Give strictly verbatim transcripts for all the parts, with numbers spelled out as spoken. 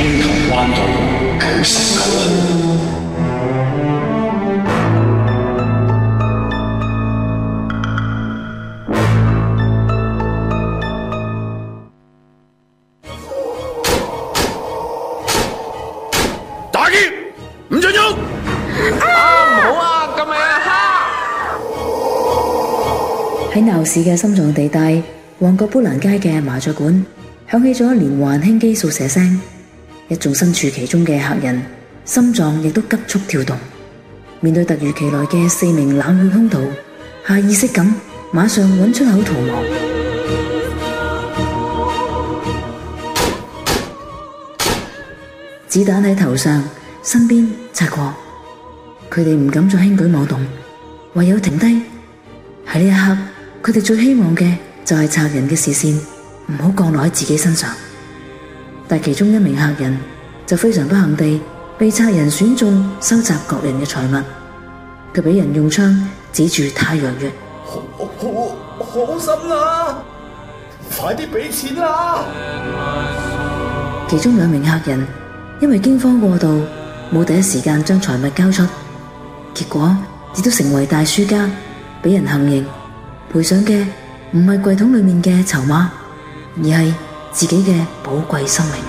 半球彎道九十九號。打劫，唔准喐！ 啊唔好啊，咁咪啊喺鬧市嘅心臟地帶，旺角砵蘭街嘅麻雀館響起咗連環輕機掃射聲，一眾身處其中嘅客人心臟亦都急速跳動。面對突如其來嘅四名冷血兇徒，下意識咁馬上揾出口逃亡。子彈喺頭上、身邊擦過，佢哋唔敢再輕舉妄動，唯有停低。喺呢一刻，佢哋最希望嘅就係賊人嘅視線唔好降落喺自己身上。但其中一名客人就非常不幸地被賊人選中收集各人嘅財物，佢俾人用槍指住太陽穴。 好好好心啊！快啲俾錢啦！ 其中兩名客人因為驚慌過度，冇第一時間將財物交出，結果亦都成為大輸家，俾人行刑。賠償嘅唔係櫃桶裏面嘅籌碼，而係自己嘅寶貴生命。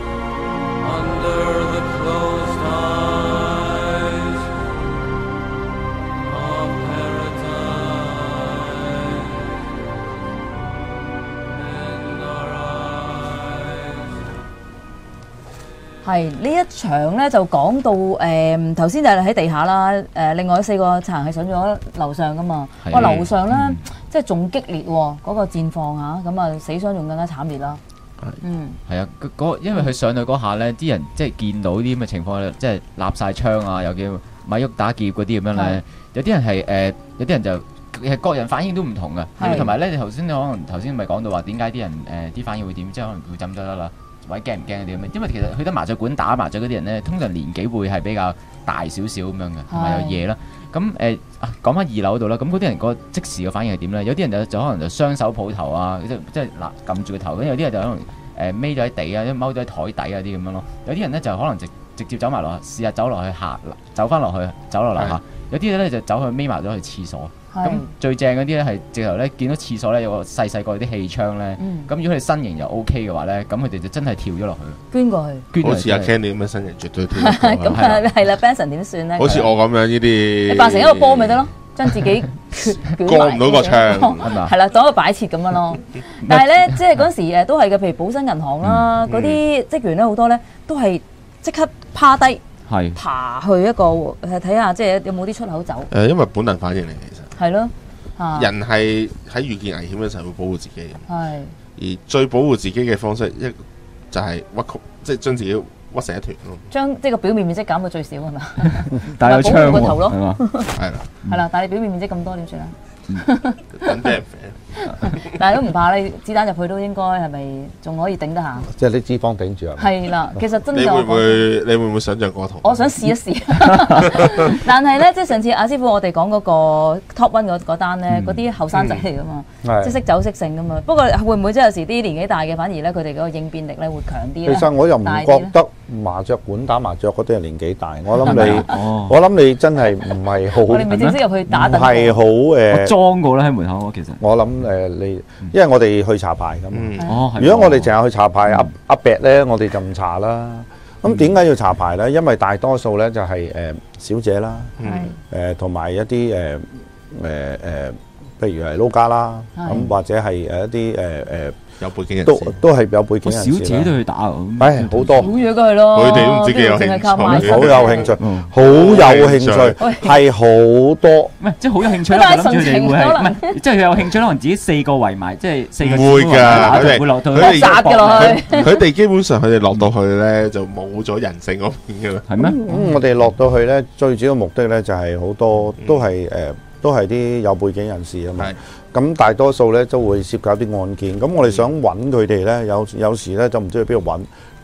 係呢一場咧就講到誒頭先就係喺地下啦，誒、呃、另外四個賊人係上咗樓上噶嘛，哇樓上咧、嗯、即係仲激烈喎，嗰、那個戰況嚇，咁啊死傷仲更加慘烈啦。嗯， 係啊，嗰因為佢上去嗰下咧，啲人即係見到啲咁嘅情況咧，即係立晒槍啊，又叫咪喐打劫嗰啲咁樣咧，有啲人係誒、呃，有啲人就係各人反應都唔同嘅，同埋咧你頭先你可能頭先咪講到話點解啲人誒啲、呃、反應會點，即係可能會浸咗得啦。或者驚唔驚嗰啲咁嘅？因為其實去得麻雀館打麻雀嗰啲人咧，通常年紀會係比較大少少咁樣嘅，同埋有嘢啦。咁誒講翻二樓度啦，咁嗰啲人個即時嘅反應係點咧？有啲人就就可能就雙手抱頭啊，即即係嗱撳住個頭。咁有啲人就可能誒孭咗喺地啊，一踎咗喺台底啊啲咁樣咯。有啲人咧就可能直直接走埋落去，試下走落去下，走翻落去，走落樓下。有啲咧就走去孭埋咗去廁所。咁最正嗰啲咧係直頭咧見到廁所咧有個細細個啲氣窗咧，咁、嗯、如果佢身形又 O K 嘅話咧，咁佢哋就真係跳咗落去，捐過去， 好似阿 Kenny 咁嘅身形絕對跳得過。 咁係係啦 ，Benson 點算咧？ 好似我咁樣呢啲， 你扮成一個波咪得咯，將自己過唔到個窗係嘛？ 係啦，當一個擺設咁樣咯。但係咧，即係嗰時誒都係嘅，譬如保新銀行啦，嗰啲、嗯、職員咧好多咧都係即刻趴低，爬去一個睇下，即係有冇啲出口走。誒、 呃，因為本能反應嚟，其實。係咯， 人係喺遇見危險嘅時候會保護自己嘅， 係而最保護自己嘅方式一就係屈曲，即係將自己屈成一團咯。將即係個表面面積減到最少係嘛？ 但係有槍個頭咯， 係嘛？係啦， 係啦，但係你表面面積咁多點算啊？ 等俾人射， 但係都唔怕，你子彈入去都應該係咪仲可以頂得下？ 即係啲脂肪頂住啊！ 係啦，其實真係你會唔會你會唔會想像過圖？ 我想試一試，但係咧，即係上次阿師傅我哋講嗰個 top one 嗰嗰單咧，嗰啲後生仔嚟噶嘛，即係識走識性噶嘛。不過會唔會即係有時啲年紀大嘅反而咧，佢哋嗰個應變力咧會強啲咧？ 其實我又唔覺得麻雀館打麻雀嗰啲係年紀大，我諗你，我諗你真係唔係好， 我哋未正式入去打， 唔係好誒。 裝過啦喺門口，其實我諗誒你，因為我哋去查牌咁。 嗯哦、 如果我哋淨係去查牌，阿阿伯咧，我哋就唔查啦。咁點解要查牌咧？因為大多數咧就係誒小姐啦，誒同埋一啲誒誒誒，譬如係撈家啦，咁或者係誒一啲誒誒。 有背景人士都都係有背景人士啦。 小姐都去打啊！ 唉，好多。 好嘢佢咯， 佢哋都唔知幾有興趣， 好有興趣，好有興趣，係好多。 唔係，即係好有興趣啦！我諗住你會係唔係？即係佢有興趣，可能自己四個圍埋，即係四個。 會㗎，佢哋會落到佢哋扎嘅落去。 佢哋基本上佢哋落到去咧就冇咗人性嗰邊㗎啦。 係咩？ 咁我哋落到去咧，最主要目的咧就係好多都係誒，都係啲有背景人士啊嘛。咁大多數咧都會涉及啲案件，咁我哋想揾佢哋咧，有有時咧就唔知去邊度揾，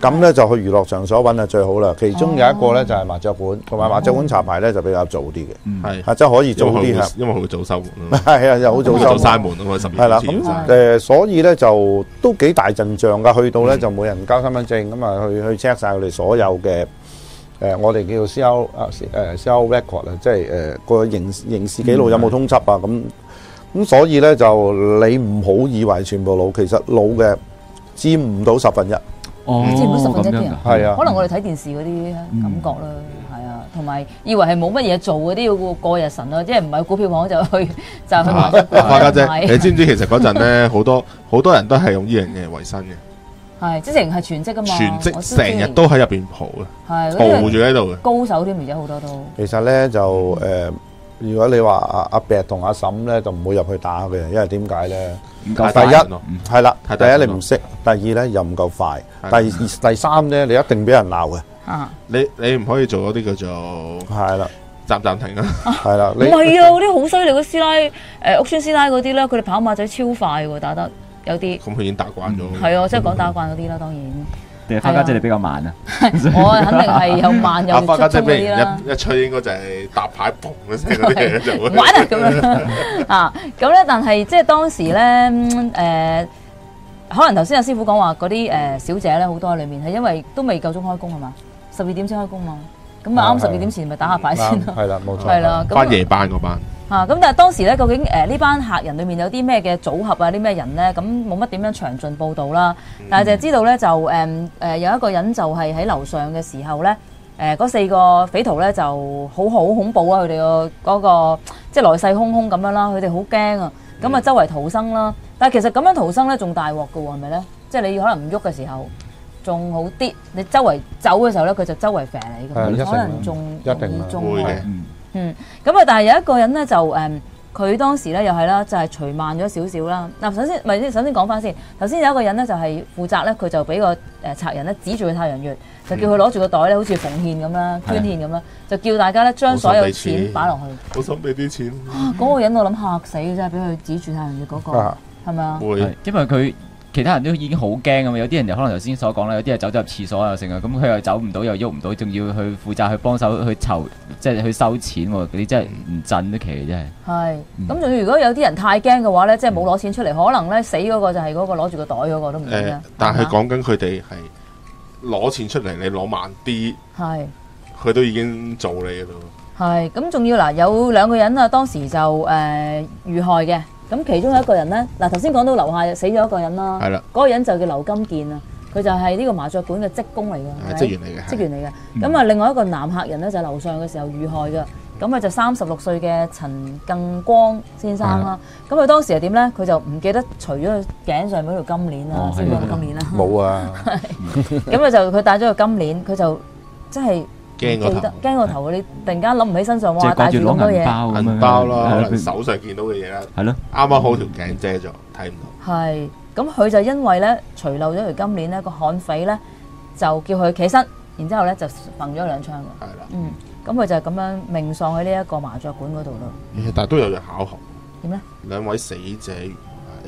咁咧就去娛樂場所揾係最好啦。其中有一個咧就係麻雀館，同埋麻雀館查牌咧就比較早啲嘅， 係係即係可以早啲嚇， 因為佢會早收門。 係啊，又好早收閂門啊嘛，十二係啦。 點前咁誒，所以咧就都幾大陣仗㗎。去到咧就每人交身份證咁啊，去去 check 曬佢哋所有嘅誒，我哋叫做 C L 啊誒 C L record 啊，即係誒個刑刑事記錄有冇通緝啊咁。咁所以咧就你唔好以為全部老，其實老嘅佔唔到十分一。 哦，佔唔到十分一啲人， 係啊， 可能我哋睇電視嗰啲感覺啦，係啊，同埋以為係冇乜嘢做嗰啲要過日神咯，即係唔係股票行就去就去麻雀館。 花家姐，你知唔知其實嗰陣咧好多好多人都係用呢樣嘢為生嘅。 係，之前係全職噶嘛， 全職成日都喺入邊蒲嘅，蒲住喺度嘅， 高手添，而家好多都。 其實咧就誒。如果你話阿阿伯同阿嬸咧，就唔會入去打嘅，因為點解咧？ 唔夠第一係啦，第一你唔識，第二咧又唔夠快，第第三咧你一定俾人鬧嘅。啊！你你唔可以做嗰啲叫做係啦，暫暫停啊，係啦。 唔係啊，嗰啲好犀利嘅師奶，誒屋村師奶嗰啲咧，佢哋跑馬仔超快喎，打得有啲。咁佢已經打慣咗。係啊，即係講打慣嗰啲啦，當然。 花家姐你比較慢啊！ 我肯定係有慢有速速嗰啲啦。 一吹應該就係搭牌嘣嘅聲嗰啲嘢就會玩啊咁樣啊！咁咧，但係即係當時咧誒，可能頭先阿師傅講話嗰啲誒小姐咧，好多喺裏面係因為都未夠鐘開工係嘛，十二點先開工嘛。咁啊啱十二點前咪打下牌先咯。係啦，冇錯。係啦， 翻夜班嗰班。 啊！咁但係當時咧，究竟誒呢班客人裏面有啲咩嘅組合啊？啲咩人咧？咁冇乜點樣詳盡報導啦。但係就係知道咧，就誒誒、呃、有一個人就係喺樓上嘅時候咧，誒、呃、嗰四個匪徒咧就好好恐怖啊！佢哋個嗰個即係來勢洶洶咁樣啦，佢哋好驚啊！咁啊周圍逃生啦。但係其實咁樣逃生咧，仲大鑊㗎喎，係咪咧？即係你可能唔喐嘅時候仲好啲，你周圍走嘅時候咧，佢就周圍射你咁，可能仲容易中嘅。嗯，咁啊，但係有一個人咧就誒，佢、嗯、當時咧又係啦，就係除慢咗少少啦。嗱，首先咪先，首先講翻先。頭先有一個人咧就係負責咧，佢就俾個誒賊人咧指住個太陽穴，就叫佢攞住個袋咧，好似奉獻咁啦、捐獻咁啦，就叫大家咧將所有錢擺落去。好想俾啲錢。啊，嗰、那個人我諗嚇死嘅真係，俾佢指住太陽穴嗰、那個，係咪啊？會， 因為佢。其他人都已經好驚咁，有啲人就可能頭先所講啦，有啲人走咗入廁所又成啊，咁佢又走唔到又喐唔到，仲要去負責去幫手去籌，即係去收錢喎，嗰啲真係唔震得奇真係。係，咁仲要如果有啲人太驚嘅話咧，即係冇攞錢出嚟，可能咧死嗰個就係嗰個攞住個袋嗰個都唔定嘅。 但係講緊佢哋係攞錢出嚟，你攞慢啲，係，佢都已經做你嘅咯。係，咁仲要嗱有兩個人啊，當時就誒遇害嘅。咁其中有一個人咧，嗱頭先講到樓下死咗一個人啦，係啦，嗰個人就叫劉金健啊，佢就係呢個麻雀館嘅職工嚟嘅，職員嚟嘅，職員嚟嘅。咁啊，另外一個男客人咧就係樓上嘅時候遇害嘅，咁啊就三十六歲嘅陳更光先生啦。咁佢當時係點咧？佢就唔記得除咗佢頸上嗰條金鏈啦，知唔知條金鏈啦？冇啊。咁啊就佢戴咗個金鏈，佢就真係。驚個頭，驚個頭！你突然間諗唔起身上，哇！帶住咁多嘢，銀包咯，可能手上見到嘅嘢啦，係咯，啱啱好條頸遮咗，睇唔到。係，咁佢就因為咧除漏咗條金鏈咧，個悍匪咧就叫佢企身，然之後咧就揈咗兩槍嘅。係啦，嗯，咁佢就咁樣命喪喺呢一個麻雀館嗰度咯。但係都有樣巧合。點咧？兩位死者原來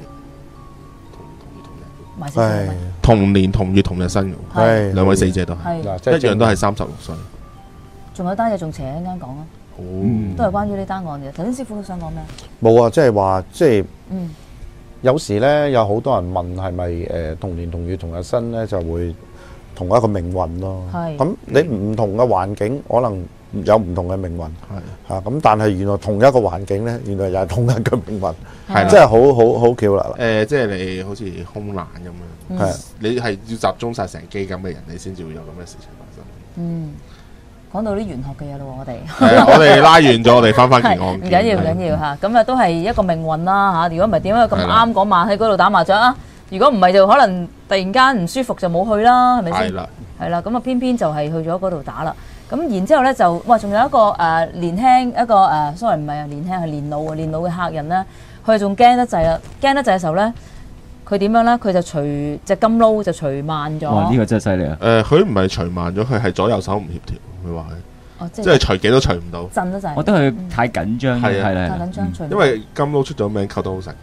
係同同月同日，係同年同月同日生嘅，係兩位死者都係，一樣都係三十六歲。仲有單嘢仲邪一陣間講啊，都係關於呢單案嘅。頭先師傅都想講咩？冇啊，即係話即係，嗯，有時咧有好多人問係咪誒同年同月同日生咧就會同一個命運咯。係咁，你唔同嘅環境可能有唔同嘅命運。係嚇咁，但係原來同一個環境咧，原來又係同一個命運。係真係好好好巧啦。誒，即係你好似空難咁樣，係你係要集中曬成機咁嘅人，你先至會有咁嘅事情發生。嗯。講到啲玄學嘅嘢咯，我哋我哋拉完咗，我哋翻返件案。唔緊要，唔緊要嚇，咁啊都係一個命運啦嚇。如果唔係點解咁啱嗰晚喺嗰度打麻雀啊？如果唔係就可能突然間唔舒服就冇去啦，係咪先？係啦，係啦，咁啊偏偏就係去咗嗰度打啦。咁然之後咧就哇，仲有一個誒年輕一個誒，sorry唔係啊年輕係年老啊年老嘅客人咧，佢仲驚得滯啦，驚得滯嘅時候咧，佢點樣咧？佢就除隻金撈就除慢咗。哇！呢個真係犀利啊！誒，佢唔係除慢咗，佢係左右手唔協調。佢話佢，即係除幾都除唔到，震得滯。我覺得佢太緊張，係啊，太緊張。因為金撈出咗名，扣得好實嘅。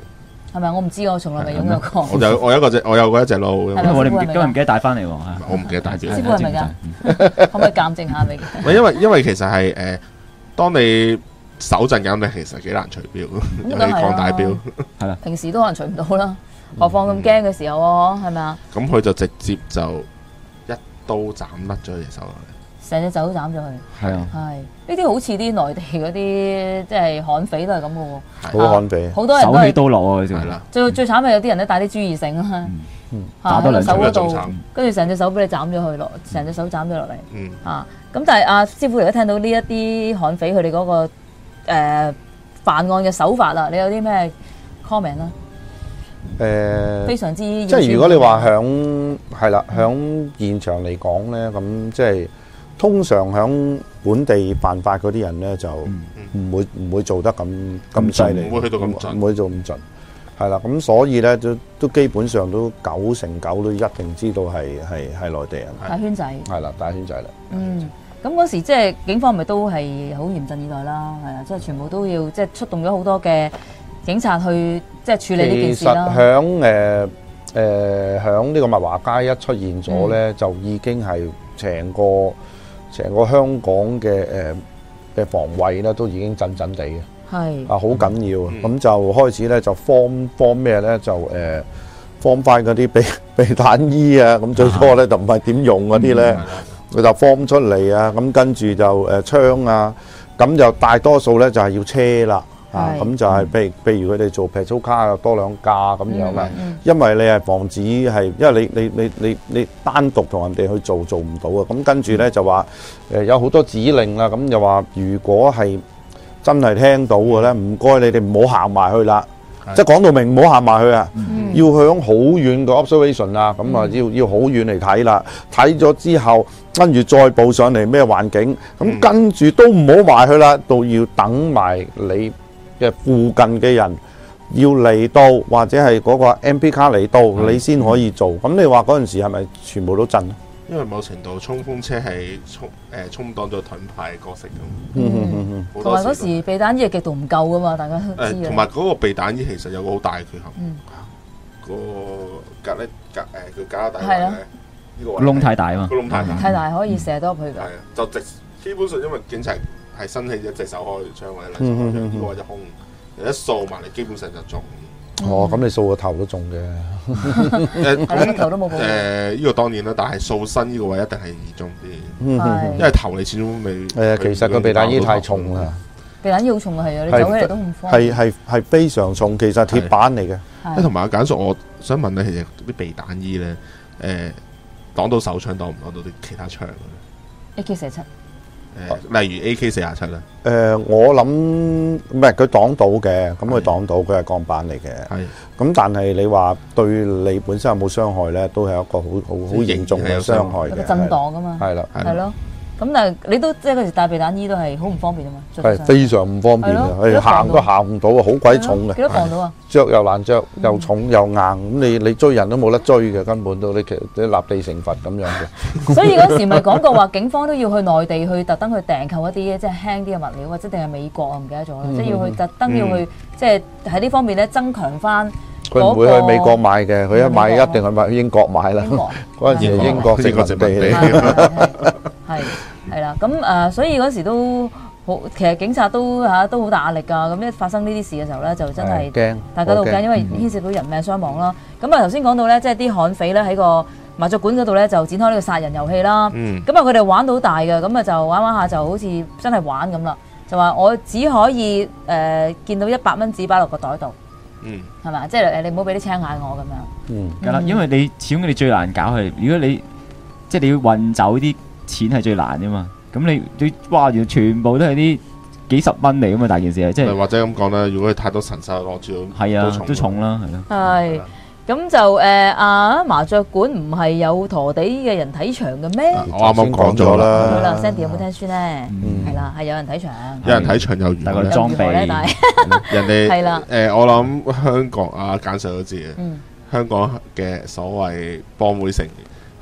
係咪？我唔知，我從來未擁有過。 我有我有一個隻，我有過一隻鹿。 我哋今日唔記得帶翻嚟喎。 我唔記得帶住。 師傅係咪㗎？可唔可以鑑證下你？ 唔係因為因為其實係誒，當你手震緊，你其實幾難除標，尤其放大標係啦。 平時都可能除唔到啦，何況咁驚嘅時候喎，係咪啊？ 咁佢就直接就一刀斬甩咗隻手落嚟。 成隻手都斬咗佢， 係啊， 係呢啲好似啲內地嗰啲即係悍匪都係咁嘅喎， 好悍匪， 好多人都手起刀落啊！係啦， 最最慘係有啲人咧帶啲豬耳繩啊， 打多兩手嗰度，跟住成隻手俾你斬咗佢落，成隻手斬咗落嚟，啊！咁但係阿師傅而家聽到呢一啲悍匪佢哋嗰個誒犯案嘅手法啦，你有啲咩 comment 啊？ 誒， 非常之即係如果你話響係啦，響現場嚟講咧，咁即係。通常喺本地犯法嗰啲人咧，就唔會唔會做得咁咁犀利， 唔會去到咁盡， 唔會做咁盡，係啦。咁所以咧，都都基本上都九成九都一定知道係係係內地人。 大圈仔係啦，大圈仔啦。 嗯，咁嗰時即係警方咪都係好嚴陣以待啦，係啊，即係全部都要即係出動咗好多嘅警察去即係處理呢件事啦。 其實響誒誒響呢個物華街一出現咗咧，就已經係成個。成個香港嘅誒嘅防衛咧，都已經震震地嘅，係啊，好緊要啊！咁、嗯、就開始咧就 form form 咩咧？就誒 form 翻嗰啲避避彈衣啊！咁最初咧就唔係點用嗰啲咧，佢、嗯、就 form 出嚟啊！咁跟住就誒槍啊，咁就大多數咧就係要車啦。啊，咁就係譬如譬如佢哋做皮租卡又多兩架咁樣啦，因為你係防止係，因為你你你你你單獨同人哋去做做唔到啊，咁跟住咧就話誒有好多指令啦，咁就話如果係真係聽到嘅咧，唔該你哋唔好行埋去啦，即係講到明唔好行埋去啊，要向好遠個 observation 啊，咁啊要要好遠嚟睇啦，睇咗之後跟住再報上嚟咩環境，咁跟住都唔好埋去啦，到要等埋你嘅附近嘅人要嚟到，或者係嗰個 M P 卡嚟到，你先可以做。咁你話嗰陣時係咪全部都震？ 因為某程度衝鋒車係衝誒充當咗盾牌角色咁。 嗯嗯嗯。同埋嗰時避彈衣係極度唔夠噶嘛，大家都知。 誒，同埋嗰個避彈衣其實有個好大嘅缺陷。嗯。個隔咧隔誒佢隔得大咧，呢個窿太大啊嘛。 個窿太大。 太大可以射到入去㗎。 係啊，就直基本上因為警察係伸起一隻手開條槍或者兩隻手開，呢個或者空，一掃埋嚟基本上就中。 哦，咁你掃個頭都中嘅。 誒，咁頭都冇。誒，呢個當然啦，但係掃身呢個位一定係易中啲，因為頭你始終未。誒， 其實個避彈衣太重啦。 避彈衣好重啊，係啊，你走起嚟都唔方便。係係係非常重，其實鐵板嚟嘅。 誒，同埋阿簡叔，我想問咧，其實啲避彈衣咧，誒，擋到手槍，擋唔擋到啲其他槍 ？A K 四七。 誒，例如 A K 四廿七啦。 誒，我諗唔係佢擋到嘅，咁佢擋到，佢係鋼板嚟嘅。係。咁但係你話對你本身有冇傷害咧，都係一個好好好嚴重嘅傷害嘅。 震盪啊嘛。係啦。係咯。咁但係你都即係嗰時帶避彈衣都係好唔方便啊嘛。 係非常唔方便啊！係行都行唔到啊，好鬼重嘅。 幾多磅到啊？ 着又難着，又重又硬，咁你你追人都冇得追嘅，根本都你其實你立地成佛咁樣嘅。 所以嗰時咪講過話，警方都要去內地去特登去訂購一啲即係輕啲嘅物料，或者定係美國啊？唔記得咗啦，即係要去特登要去即係喺呢方面咧增強翻。 佢唔會去美國買嘅，佢一買一定係買英國買啦。嗰陣時係英國殖民地嚟。 係係啦，咁誒，所以嗰時都好，其實警察都嚇都好大壓力㗎。咁一發生呢啲事嘅時候咧，就真係驚，大家都驚，因為牽涉到人命傷亡啦。咁啊頭先講到咧，即係啲悍匪咧喺個麻雀館嗰度咧就展開呢個殺人遊戲啦。咁啊佢哋玩到大嘅，咁啊就玩玩下就好似真係玩咁啦。就話我只可以誒見到一百蚊紙擺落個袋度。嗯，係嘛？即係誒，你唔好俾啲青眼我咁樣。 嗯，係啦，因為你始終你最難搞係，如果你即係你要運走啲錢係最難噶嘛。咁你你哇，全部都係啲幾十蚊嚟噶嘛，大件事係即係。 或者咁講啦，如果佢太多神獸攞住， 係啊，都重啦，係咯。 係咁就誒啊！麻雀館唔係有陀地嘅人睇場嘅咩？ 我啱啱講咗啦。 好啦 ，Sandy 有冇聽書咧？係啦，係有人睇場。 有人睇場有但係個裝備咧，但係人哋係啦。 誒，我諗香港啊，簡 Sir 都知嘅。香港嘅所謂幫會成員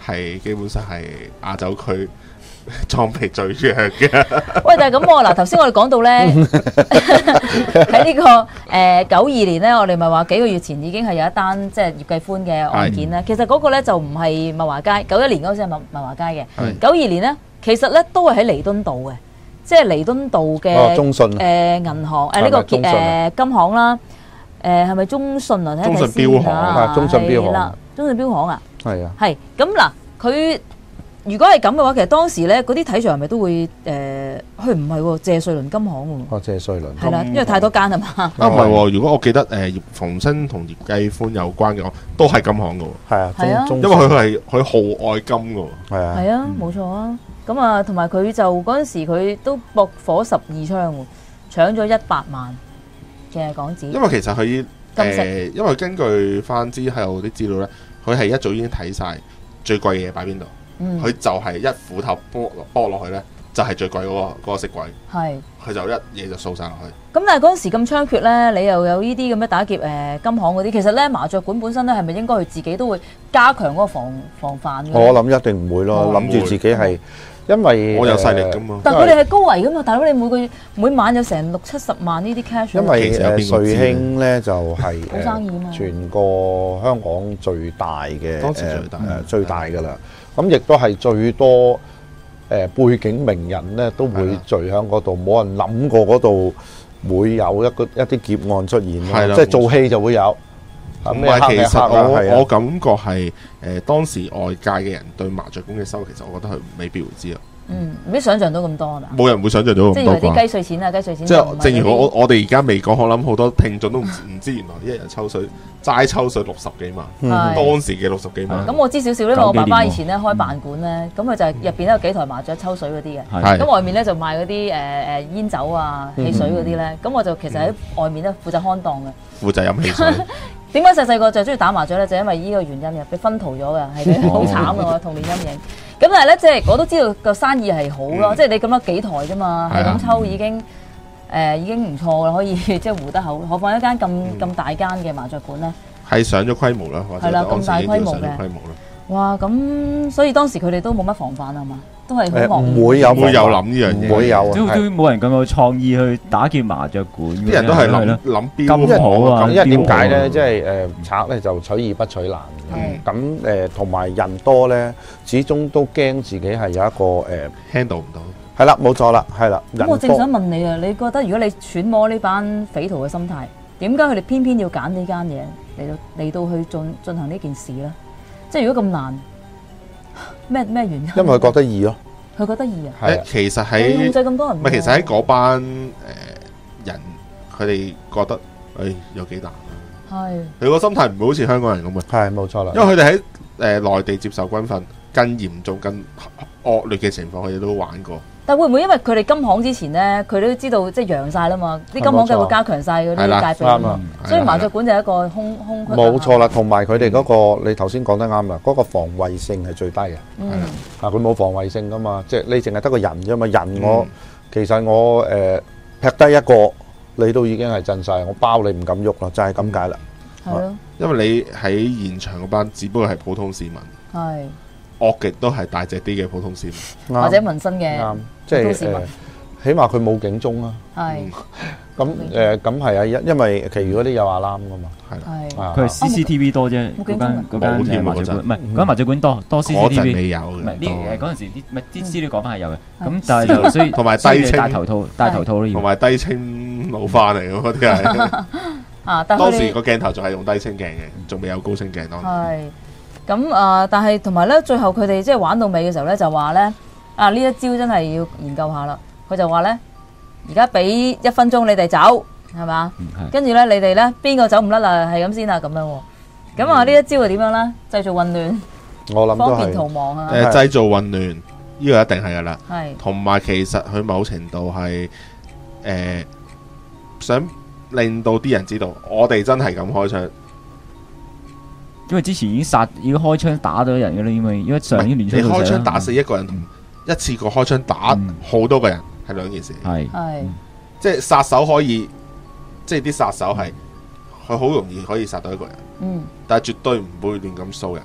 係基本上係亞洲區裝備最弱嘅。 喂，但係咁喎，嗱頭先我哋講到咧，喺呢、這個誒九二年咧，我哋咪話幾個月前已經係有一單即係葉繼歡嘅案件咧。其實嗰個咧就唔係物華街，九一年嗰陣時係物物華街嘅。九二年咧，其實咧都係喺彌敦道嘅，即係彌敦道嘅誒、哦呃、銀行誒呢、呃這個誒、呃、金行啦。誒係咪中信啊？睇睇先啊！ 中信標行啦， 中信標行啊， 係啊， 係咁嗱。佢如果係咁嘅話，其實當時咧嗰啲睇場係咪都會誒？佢唔係喎，謝瑞麟金行喎。 哦，謝瑞麟係啦，因為太多間係嘛。 啊唔係喎，如果我記得誒葉逢生同葉繼歡有關嘅話，都係金行嘅喎。 係啊，係啊， 因為佢係佢號愛金嘅喎。 係啊， 係啊，冇錯啊。咁啊，同埋佢就嗰陣時佢都駁火十二槍喎，搶咗一百萬嘅港紙。 因為其實佢誒，因為根據翻之後啲資料咧，佢係一早已經睇晒最貴嘅嘢擺邊度，佢就係一斧頭剝剝落去咧，就係最貴嗰個嗰個色鬼。係，佢就一嘢就掃晒落去。 咁但係嗰陣時咁猖獗咧，你又有呢啲咁嘅打劫誒金行嗰啲，其實咧麻雀館本身咧係咪應該佢自己都會加強嗰個防防範嘅？ 我諗一定唔會咯，諗住自己係。因為我有勢力噶嘛， 但係佢哋係高危噶嘛，大佬你每個月每晚有成六七十萬呢啲 cash。 因為誒瑞興咧就係好生意嘛， 全個香港最大嘅， 當時最大誒最大噶啦。咁亦都係最多誒背景名人咧都會聚喺嗰度，冇人諗過嗰度會有一個一啲劫案出現咯。即係做戲就會有。 唔係，其實我我感覺係誒當時外界嘅人對麻雀館嘅收，其實我覺得佢未必會知啊。 嗯，唔必想象到咁多啊。 冇人會想象到咁多。 即係啲雞碎錢啊，雞碎錢。 即係正如我我哋而家未講，我諗好多聽眾都唔唔知原來一日抽水齋抽水六十幾萬，當時嘅六十幾萬。 咁我知少少，因為我爸爸以前咧開辦館咧，咁佢就係入邊都有幾台麻雀抽水嗰啲嘅。咁外面咧就賣嗰啲誒誒煙酒啊、汽水嗰啲咧，咁我就其實喺外面咧負責看檔嘅。 負責飲汽水。 點解細細個就中意打麻雀咧？就因為呢個原因嘅，俾薰陶咗嘅，係好慘嘅童年陰影。咁但係咧，即係我都知道個生意係好咯，即係你咁多幾台啫嘛，係咁抽已經誒已經唔錯啦，可以即係糊得口。何況一間咁咁大間嘅麻雀館咧， 係上咗規模啦， 係啦，咁大規模嘅。哇！咁所以當時佢哋都冇乜防範啊嘛，都係好惡。 唔會有會有諗呢樣嘢， 唔會有， 都都冇人咁有創意去打劫麻雀館。 啲人都係諗諗標金好啊， 因為點解咧？即係誒賊咧就取易不取難。咁誒同埋人多咧，始終都驚自己係有一個誒 handle 唔到。 係啦，冇錯啦，係啦。 咁我正想問你啊，你覺得如果你揣摩呢班匪徒嘅心態，點解佢哋偏偏要揀呢間嘢嚟到嚟到去進進行呢件事咧？即係如果咁難，咩咩原因？ 因為佢覺得易咯。 佢覺得易啊？ 係，其實喺控制咁多人， 唔係其實喺嗰班誒人，佢哋覺得誒有幾難啊？係。佢個心態唔會好似香港人咁嘅。 係冇錯啦。 因為佢哋喺誒內地接受軍訓，更嚴重、更惡劣嘅情況，佢哋都玩過。 但會唔會因為佢哋金行之前咧，佢都知道即係揚晒啦嘛？啲金行梗係會加強晒嗰啲戒備啊嘛。所以麻雀館就係一個空空隙。 冇錯啦，同埋佢哋嗰個你頭先講得啱啦，嗰個防衛性係最低嘅。嗯。啊，佢冇防衛性噶嘛，即係你淨係得個人啫嘛。人我其實我誒劈低一個，你都已經係震晒，我包你唔敢喐啦，就係咁解啦。 係咯。 因為你喺現場嗰班，只不過係普通市民。係。惡極都係大隻啲嘅普通市民， 或者民生嘅， 即係誒，起碼佢冇警鐘啦。係，咁誒，咁係啊，因因為其餘嗰啲有阿攬噶嘛。係， 佢係 C C T V 多啫。嗰間嗰間麻雀館，唔係嗰間麻雀館多多 C C T V。 未有嘅。 唔係呢誒嗰陣時啲唔係啲資料講翻係有嘅。咁但係就所以同埋低清戴頭套，戴頭套咯， 同埋低清老花嚟嘅嗰啲係。啊，當時個鏡頭仲係用低清鏡嘅，仲未有高清鏡當時。 咁啊、呃，但係同埋咧，最後佢哋即係玩到尾嘅時候咧，就話咧啊，呢一招真係要研究下啦。佢就話咧，而家俾一分鐘你哋走，係嘛？跟住咧，你哋咧邊個走唔甩啦？係咁先啦，咁樣。咁啊，呢一招係點樣咧？製造混亂， 我諗方便逃亡啊！ 誒，製造混亂，呢個一定係噶啦。 係。同埋其實佢某程度係誒、呃、想令到啲人知道，我哋真係咁開槍。 因為之前已經殺，已經開槍打咗人嘅啦，因為因為上年年初你開槍打死一個人，同一次過開槍打好多個人係兩件事。係係，即係殺手可以，即係啲殺手係佢好容易可以殺到一個人。嗯，但係絕對唔會亂咁掃人。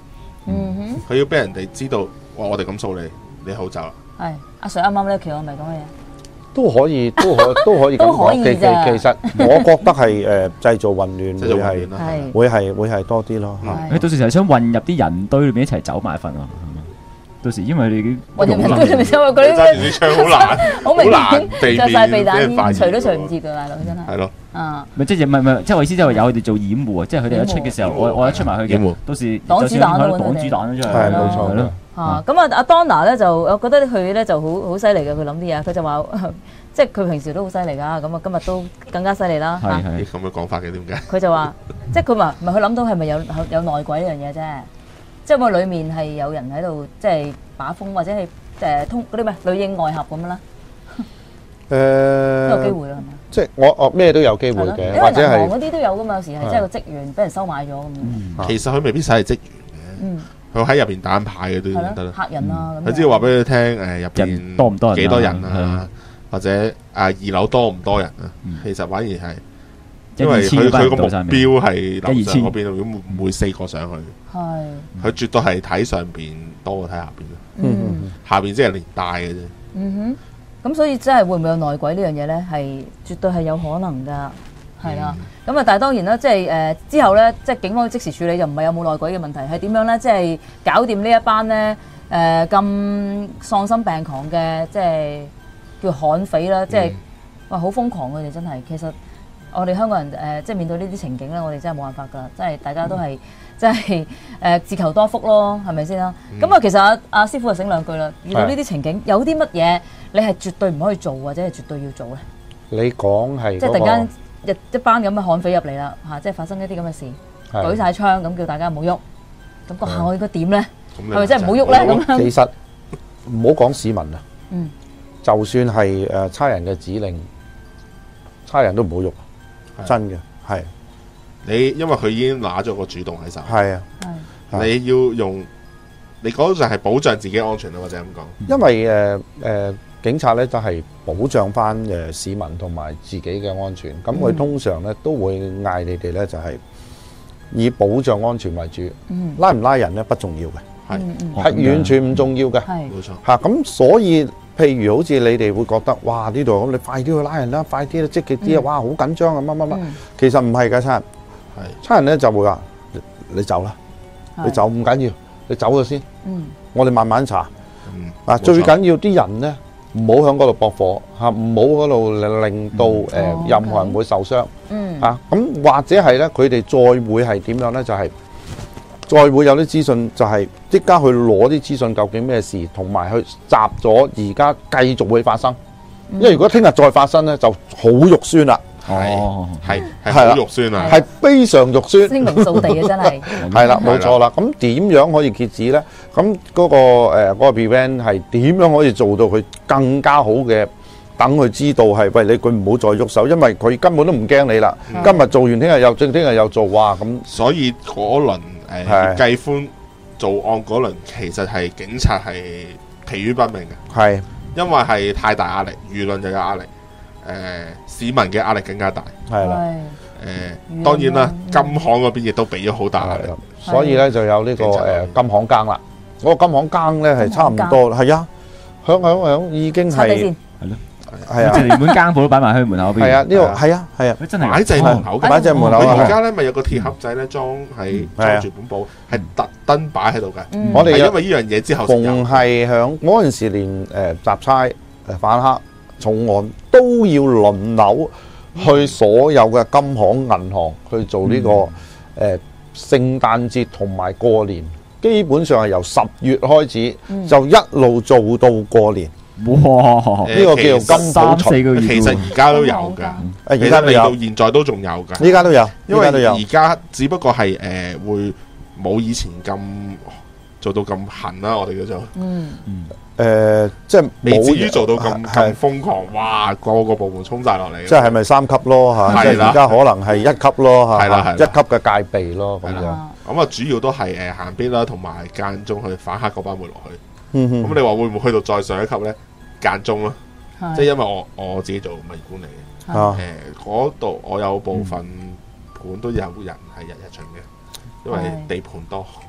嗯哼，佢要俾人哋知道，哇！我哋咁掃你，你好走啦。 係阿 Sir 啱啱呢期我咪講嘅嘢。 都可以，都可都可以咁講。其其其實我覺得係誒製造混亂，會係會係會係多啲咯。 誒，到時就係想混入啲人堆裏邊一齊走埋一份啊！到時因為你已混入人堆裏邊走，嗰啲揸住啲槍好難， 好明顯着晒避彈衣，除都除唔切㗎，大佬真係。 係咯。 啊！ 咪即係唔係唔係，即係我意思即係話有佢哋做掩護啊！即係佢哋一出嘅時候，我我一出埋去嘅，到時擋子彈咯， 擋子彈咯，真係。 係冇錯咯。 嚇咁啊！阿 Donna 咧就我覺得佢咧就好好犀利嘅，佢諗啲嘢，佢就話。即係佢平時都好犀利㗎，咁啊今日都更加犀利啦。 係係咁嘅講法嘅點解？ 佢就話，即係佢話唔係佢諗到係咪有有內鬼呢樣嘢啫？即係我裡面係有人喺度，即係把風或者係誒通嗰啲咩裏應外合咁啦。誒都有機會啦，係咪？ 即係我我咩都有機會嘅，或者係銀行嗰啲都有㗎嘛，有時係即係個職員俾人收買咗咁樣。 其實佢未必使係職員嘅，佢喺入邊打牌嘅都得啦。 客人啊， 佢只要話俾你聽誒入邊多唔多人， 幾多人啊？或者啊二樓多唔多人啊？其實反而係，因為佢佢個目標係樓上嗰邊，如果每四個上去，係佢絕對係睇上邊多過睇下邊咯。嗯，下邊即係連帶嘅啫。 嗯哼，咁所以真係會唔會有內鬼呢樣嘢咧？係絕對係有可能㗎，係啦。咁啊，但係當然啦，即係誒之後咧，即係警方即時處理就唔係有冇內鬼嘅問題，係點樣咧？即係搞掂呢一班咧誒咁喪心病狂嘅，即係。叫悍匪啦，即係、嗯、哇好瘋狂佢哋真係。其實我哋香港人誒、呃，即係面對呢啲情景咧，我哋真係冇辦法㗎，真係大家都係、嗯、即係誒、呃、自求多福咯，係咪先啦？咁啊、嗯，其實阿阿師傅就醒兩句啦。遇到呢啲情景，有啲乜嘢你係絕對唔可以做，或者係絕對要做咧？ 你講係、那個、 即係突然間一一班咁嘅悍匪入嚟啦嚇，即係發生一啲咁嘅事，的舉晒槍咁叫大家唔好喐，咁個下我應該點咧？係咪真係唔好喐咧？咁樣其實唔好講市民啊。嗯。就算係誒差人嘅指令，差人都唔好喐，真嘅係你，因為佢已經拿咗個主動喺手。係啊，你要用你嗰就係保障自己安全啊，或者咁講。 因為誒誒、呃、警察咧就係保障翻誒市民同埋自己嘅安全，咁佢、嗯、通常咧都會嗌你哋咧就係以保障安全為主，嗯、拉唔拉人咧不重要嘅，係係、嗯、完全唔重要嘅，係冇錯嚇。咁所以。譬如好似你哋會覺得，哇呢度咁，你快啲去拉人啦，快啲啦，積極啲啊！哇，好緊張啊，乜乜乜，其實唔係㗎，差人，係差人咧就會話：你走啦，你走唔緊要，你走咗先，我哋慢慢查。嗱，最緊要啲人咧，唔好喺嗰度駁火嚇，唔好嗰度令到誒任何人會受傷。嚇咁或者係咧，佢哋再會係點樣咧？就係。再會有啲資訊，就係即刻去攞啲資訊，究竟咩事，同埋去集咗而家繼續會發生。因為如果聽日再發生咧，就好肉酸啦。 係係係好肉酸啊！ 係非常肉酸， 聲名掃地嘅真係。 係啦，冇錯啦。咁點樣可以遏止咧？咁嗰個誒嗰個 prevent 係點樣可以做到佢更加好嘅？等佢知道係喂你，佢唔好再喐手，因為佢根本都唔驚你啦。今日做完，聽日又正，聽日又做，哇咁。 所以嗰輪。誒計寬做案嗰輪，其實係警察係疲於奔命嘅，係因為係太大壓力，輿論就有壓力，誒、呃、市民嘅壓力更加大，係啦，誒、呃、當然啦，金行嗰邊亦都俾咗好大壓力， 所以咧就有呢、這個誒、呃、金行更啦，嗰、那個金行更咧係差唔多，係啊，響響響已經係係咯。係啊， 即係連本更簿都擺埋喺門口邊。 係啊，呢個係啊係啊， 真係擺喺門口， 擺喺門口。 而家咧咪有個鐵盒仔咧裝喺裝住本簿，係特登擺喺度嘅。 我哋因為呢樣嘢之後， 逢係響嗰陣時，連誒雜差、誒反黑、重案都要輪流去所有嘅金行、銀行去做呢個誒聖誕節同埋過年，基本上係由十月開始就一路做到過年。 哇！ 呢個叫做金三四個月， 其實而家都有噶，而家嚟到現在都仲有噶， 而家都有， 因為而家只不過係誒會冇以前咁做到咁狠啦，我哋叫做嗯誒，即係未至於做到咁咁瘋狂，哇！個個部門衝晒落嚟， 即係係咪三級咯吓？即係而家可能係一級咯吓，係啦，一級嘅戒備咯咁樣。 咁啊，主要都係誒行邊啦，同埋間中去反黑嗰班會落去。咁、嗯、你話會唔會去到再上一級咧？間中咯，即係因為我我自己做物業管理嘅，誒嗰度我有部分盤都有人係日日巡嘅，因為地盤多，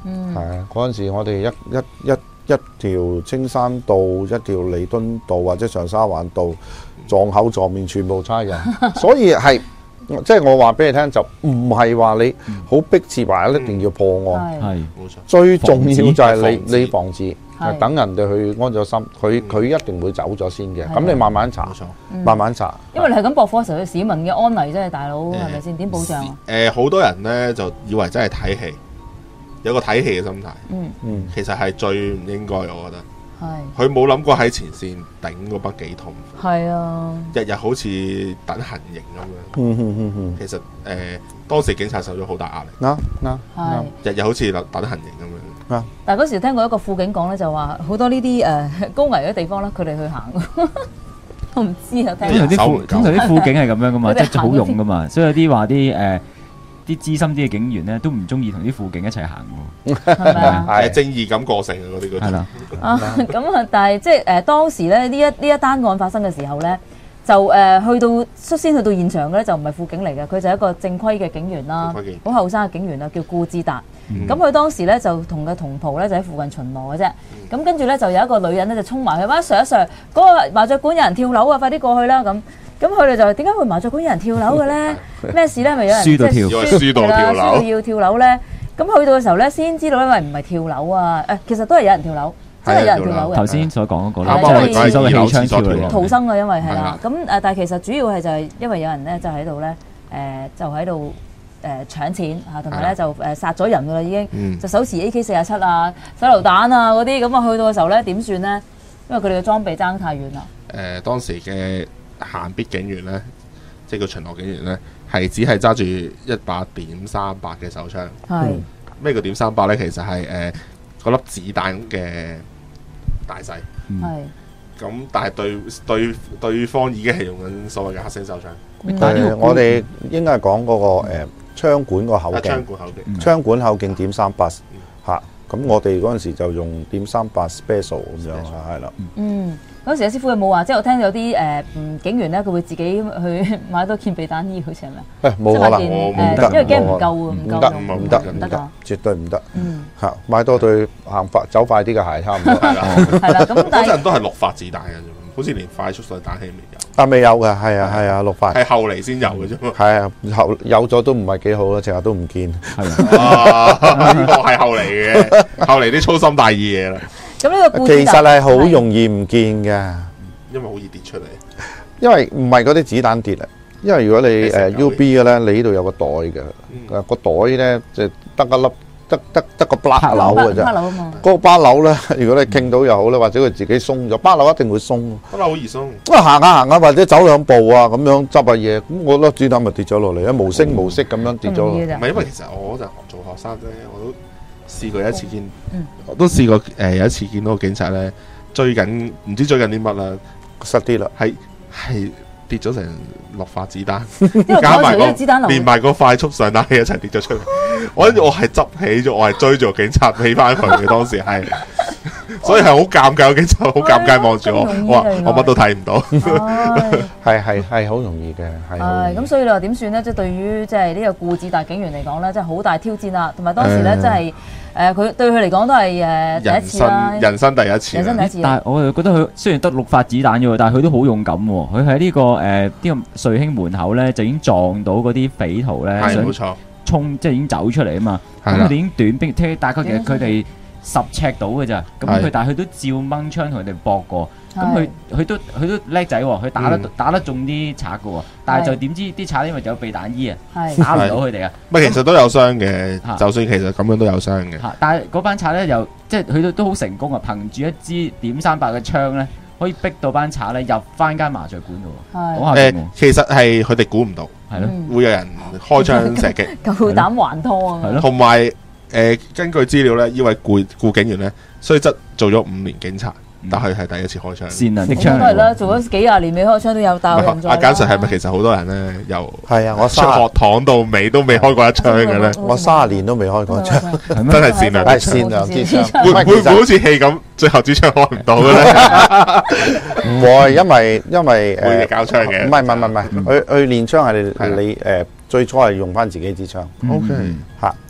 係啊，嗰陣時我哋一一一一條青山道、一條彌敦道或者長沙灣道撞口撞面全部差人，所以係即係我話俾你聽，就唔係話你好迫切話一定要破案，係冇錯。最重要就係你你防止，等人哋去安咗心，佢佢一定會走咗先嘅。咁你慢慢查，慢慢查。 因為你係咁駁火嘅時候，市民嘅安危真係大佬係咪先？點保障啊？ 誒，好多人咧就以為真係睇戲。有個睇戲嘅心態，嗯嗯，其實係最唔應該，我覺得係佢冇諗過喺前線頂嗰筆幾痛苦，係啊，日日好似等行刑咁樣，嗯嗯嗯嗯，其實誒、呃、當時警察受咗好大壓力，啱啱係日日好似等行刑咁樣，啊！ 但係嗰時聽過一個輔警講咧，就話好多呢啲誒高危嘅地方咧，佢哋去行，我唔知啊，聽通常啲輔通常啲輔警係咁樣噶嘛，即係好勇噶嘛，所以有啲話啲誒。啲資深啲嘅警員咧都唔中意同啲輔警一齊行喎， 係咪啊？ 係正義感過剩啊！嗰啲嗰啲係啦。 啊，咁啊，但係即係誒當時咧呢一呢一單案發生嘅時候咧，就誒去到率先去到現場嘅咧就唔係輔警嚟嘅，佢就係一個正規嘅警員啦，好後生嘅警員啦，叫顧志達。咁佢當時咧就同嘅同袍咧就喺附近巡邏嘅啫。咁跟住咧就有一個女人咧就衝埋去，哇！Sir Sir，嗰個麻雀館有人跳樓啊！快啲過去啦咁。咁佢哋就點解會麻雀館有人跳樓嘅咧？咩事咧？咪有人輸到跳， 輸到跳樓， 輸到要跳樓咧。咁去到嘅時候咧，先知道因為唔係跳樓啊，誒，其實都係有人跳樓，真係有人跳樓嘅。 頭先所講嗰個啦， 即係自首嘅氣槍跳樓逃生嘅，因為係啦。咁誒，但係其實主要係就係因為有人咧就喺度咧，誒，就喺度誒搶錢嚇，同埋咧就誒殺咗人㗎啦已經，就手持 A K 四十七啊、手榴彈啊嗰啲，咁啊去到嘅時候咧點算咧？因為佢哋嘅裝備爭太遠啦。 誒，當時嘅行必警員咧，即係個巡邏警員咧，係只係揸住一把點三八嘅手槍。係咩叫點三八咧？其實係誒嗰粒子彈嘅大細。係咁，但係對對對方已經係用緊所謂嘅黑星手槍。 誒，我哋應該係講嗰個誒槍管個口徑。 槍管口徑。 槍管口徑點三八嚇，咁我哋嗰陣時就用點三八 special 咁樣嚇，係啦。嗯。 嗰時阿師傅有冇話，即係我聽有啲誒嗯警員咧，佢會自己去買多件避彈衣，好似係咪？ 誒冇可能， 唔得，因為驚唔夠啊，唔夠， 唔得，唔得，絕對唔得。嗯，嚇買多對行快走快啲嘅鞋，差唔多係啦。 係啦，咁但係嗰陣都係六發子彈嘅啫，好似連快速水彈器未有。 啊，未有嘅，係啊，係啊，六發。 係後嚟先有嘅啫嘛。 係啊，後有咗都唔係幾好啦，成日都唔見。 係啊，呢個係後嚟嘅，後嚟啲粗心大意嘢啦。 咁呢個其實係好容易唔見㗎， 因為好易跌出嚟。 因為唔係嗰啲子彈跌啊，因為如果你誒 U B 嘅咧，你呢度有個袋嘅，個袋咧就得一粒，得得得個巴紐嘅啫。巴紐啊嘛。嗰個巴紐咧，如果你傾到又好咧，或者佢自己鬆咗，巴紐一定會鬆。 巴紐好易鬆。 咁啊行下行下，或者走兩步啊，咁樣執下嘢，咁我粒子彈咪跌咗落嚟啊，無聲無息咁樣跌咗落嚟。 唔係因為其實我嗰陣做學生啫，我都試過一次見，嗯、我都試過誒、呃、有一次見到個警察咧追緊，唔知追緊啲乜啦， 失啲啦， 係係跌咗成六發子彈，加埋個連埋個快速上彈器一齊跌咗出嚟。我我係執起咗，我係追住個警察起翻佢嘅，當時係，所以係好尷尬，個警察好尷尬望住我，我話我乜都睇唔到， 係係係好容易嘅，係。 咁所以你話點算咧？即係對於即係呢個顧志達警員嚟講咧，真係好大挑戰啦。同埋當時咧，真係誒佢對佢嚟講都係誒第一次啦， 人生第一次， 人生第一次。 但係我又覺得佢雖然得六發子彈啫喎，但係佢都好勇敢喎。佢喺呢個誒呢個瑞興門口咧，就已經撞到嗰啲匪徒咧， 係冇錯。 衝即係已經走出嚟啊嘛，咁佢哋已經短兵，即係大概其實佢哋十尺到嘅咋，咁佢但係佢都照掹槍同佢哋搏過，咁佢佢都佢都叻仔喎，佢打得打得中啲賊嘅喎，但係就點知啲賊因為有避彈衣啊，打唔到佢哋啊。 唔係其實都有傷嘅，就算其實咁樣都有傷嘅。 但係嗰班賊咧又即係佢都都好成功啊，憑住一支點三八嘅槍咧，可以逼到班賊咧入翻間麻雀館嘅喎。 誒，其實係佢哋估唔到。係咯，會有人開槍射擊， 夠膽還拖啊！ 同埋誒，根據資料咧，呢位顧顧警員咧，雖則做咗五年警察，但係係第一次開槍。 善良的槍都係啦，做咗幾廿年未開槍都有帶用咗。 阿簡 Sir 係咪其實好多人咧，由係啊，我出學堂到尾都未開過一槍嘅咧？ 我三十年都未開過一槍， 真係善良， 係善良之槍。 會會唔會好似戲咁，最後支槍開唔到嘅咧？ 唔會，因為因為誒會交槍嘅， 唔係唔係唔係，佢佢練槍係你你誒最初係用翻自己支槍。O K 嚇，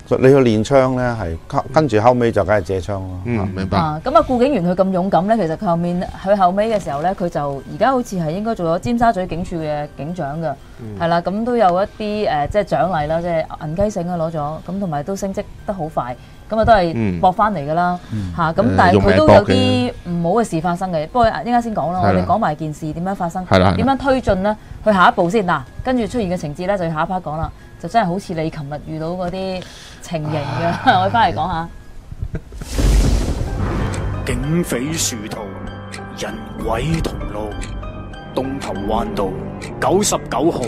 你去練槍咧，係跟住後尾就梗係借槍咯。 嗯，明白。 啊，咁啊，顧景源佢咁勇敢咧，其實佢後面佢後尾嘅時候咧，佢就而家好似係應該做咗尖沙咀警署嘅警長㗎，係啦、嗯，咁都有一啲誒、呃，即係獎勵啦，即係銀雞繩啊攞咗，咁同埋都升職得好快，咁啊都係搏翻嚟㗎啦嚇。咁、嗯、但係佢都有啲唔好嘅事發生嘅，不過應該先講啦，我哋講埋件事點樣發生，點樣推進咧，去下一步先嗱，跟住出現嘅情節咧就要下一 part 講啦。就真係好似你琴日遇到嗰啲情形嘅，我翻嚟講下。 警匪殊途，人鬼同路，東頭灣道九十九號。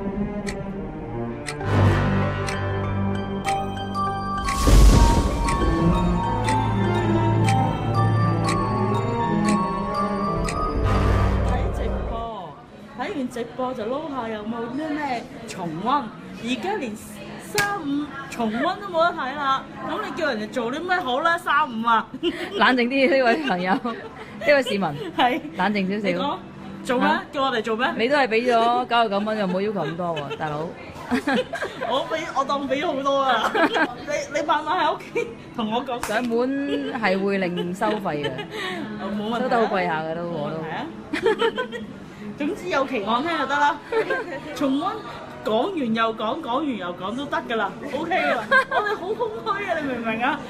睇直播，睇完直播就撈下有冇咩咩重溫。而家連三五重溫都冇得睇啦，咁你叫人哋做啲咩好咧？三五啊， 冷靜啲呢位朋友，呢位市民，係冷靜少少。 做咩？叫我哋做咩？ 你都係俾咗九十九蚊，又冇要求咁多喎，大佬。 我俾我當俾咗好多啊！你你晚晚喺屋企同我講上門係會另收費嘅， 冇問題， 收得好貴下嘅都我都。 係啊。總之有奇案聽就得啦，重溫。講完又講，講完又講都得㗎啦 ，OK 㗎啦，我哋好公開啊，你明唔明啊？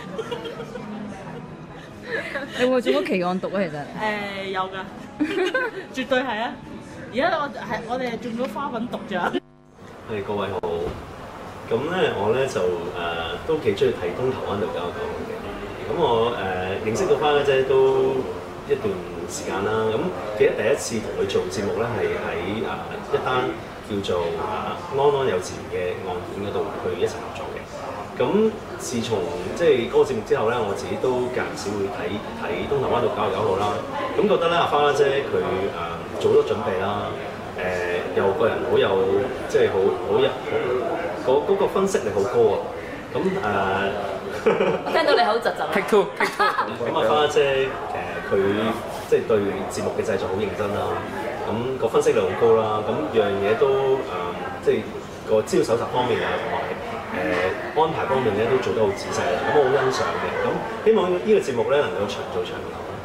你有冇做過奇案毒啊？其實誒、 呃、有㗎，絕對係啊！而家我係我哋係中咗花粉毒咋。 係各位好，咁咧我咧就誒、呃、都幾中意睇東頭灣道九十九號嘅，咁我誒、呃、認識到花家姐都一段時間啦，咁記得第一次同佢做節目咧係喺誒一單叫做啊安安幼稚園嘅案件嗰度去一齊合作嘅。咁自從即係嗰個節目之後咧，我自己都間唔少會睇睇東頭灣道九十九號啦。咁覺得咧阿花家姐佢誒、呃、做咗準備啦，誒、呃、又個人好有即係好好一嗰嗰個分析力好高啊。咁誒，呃、 我聽到你口窒窒。 Take two, take two。咁阿花家姐誒佢即係對節目嘅製作好認真啦。咁、那個分析量好高啦，咁樣嘢都誒、呃，即係個資料搜集方面啊，同埋誒安排方面咧都做得好仔細啦，咁我好欣賞嘅。咁希望呢個節目咧能夠長做長有。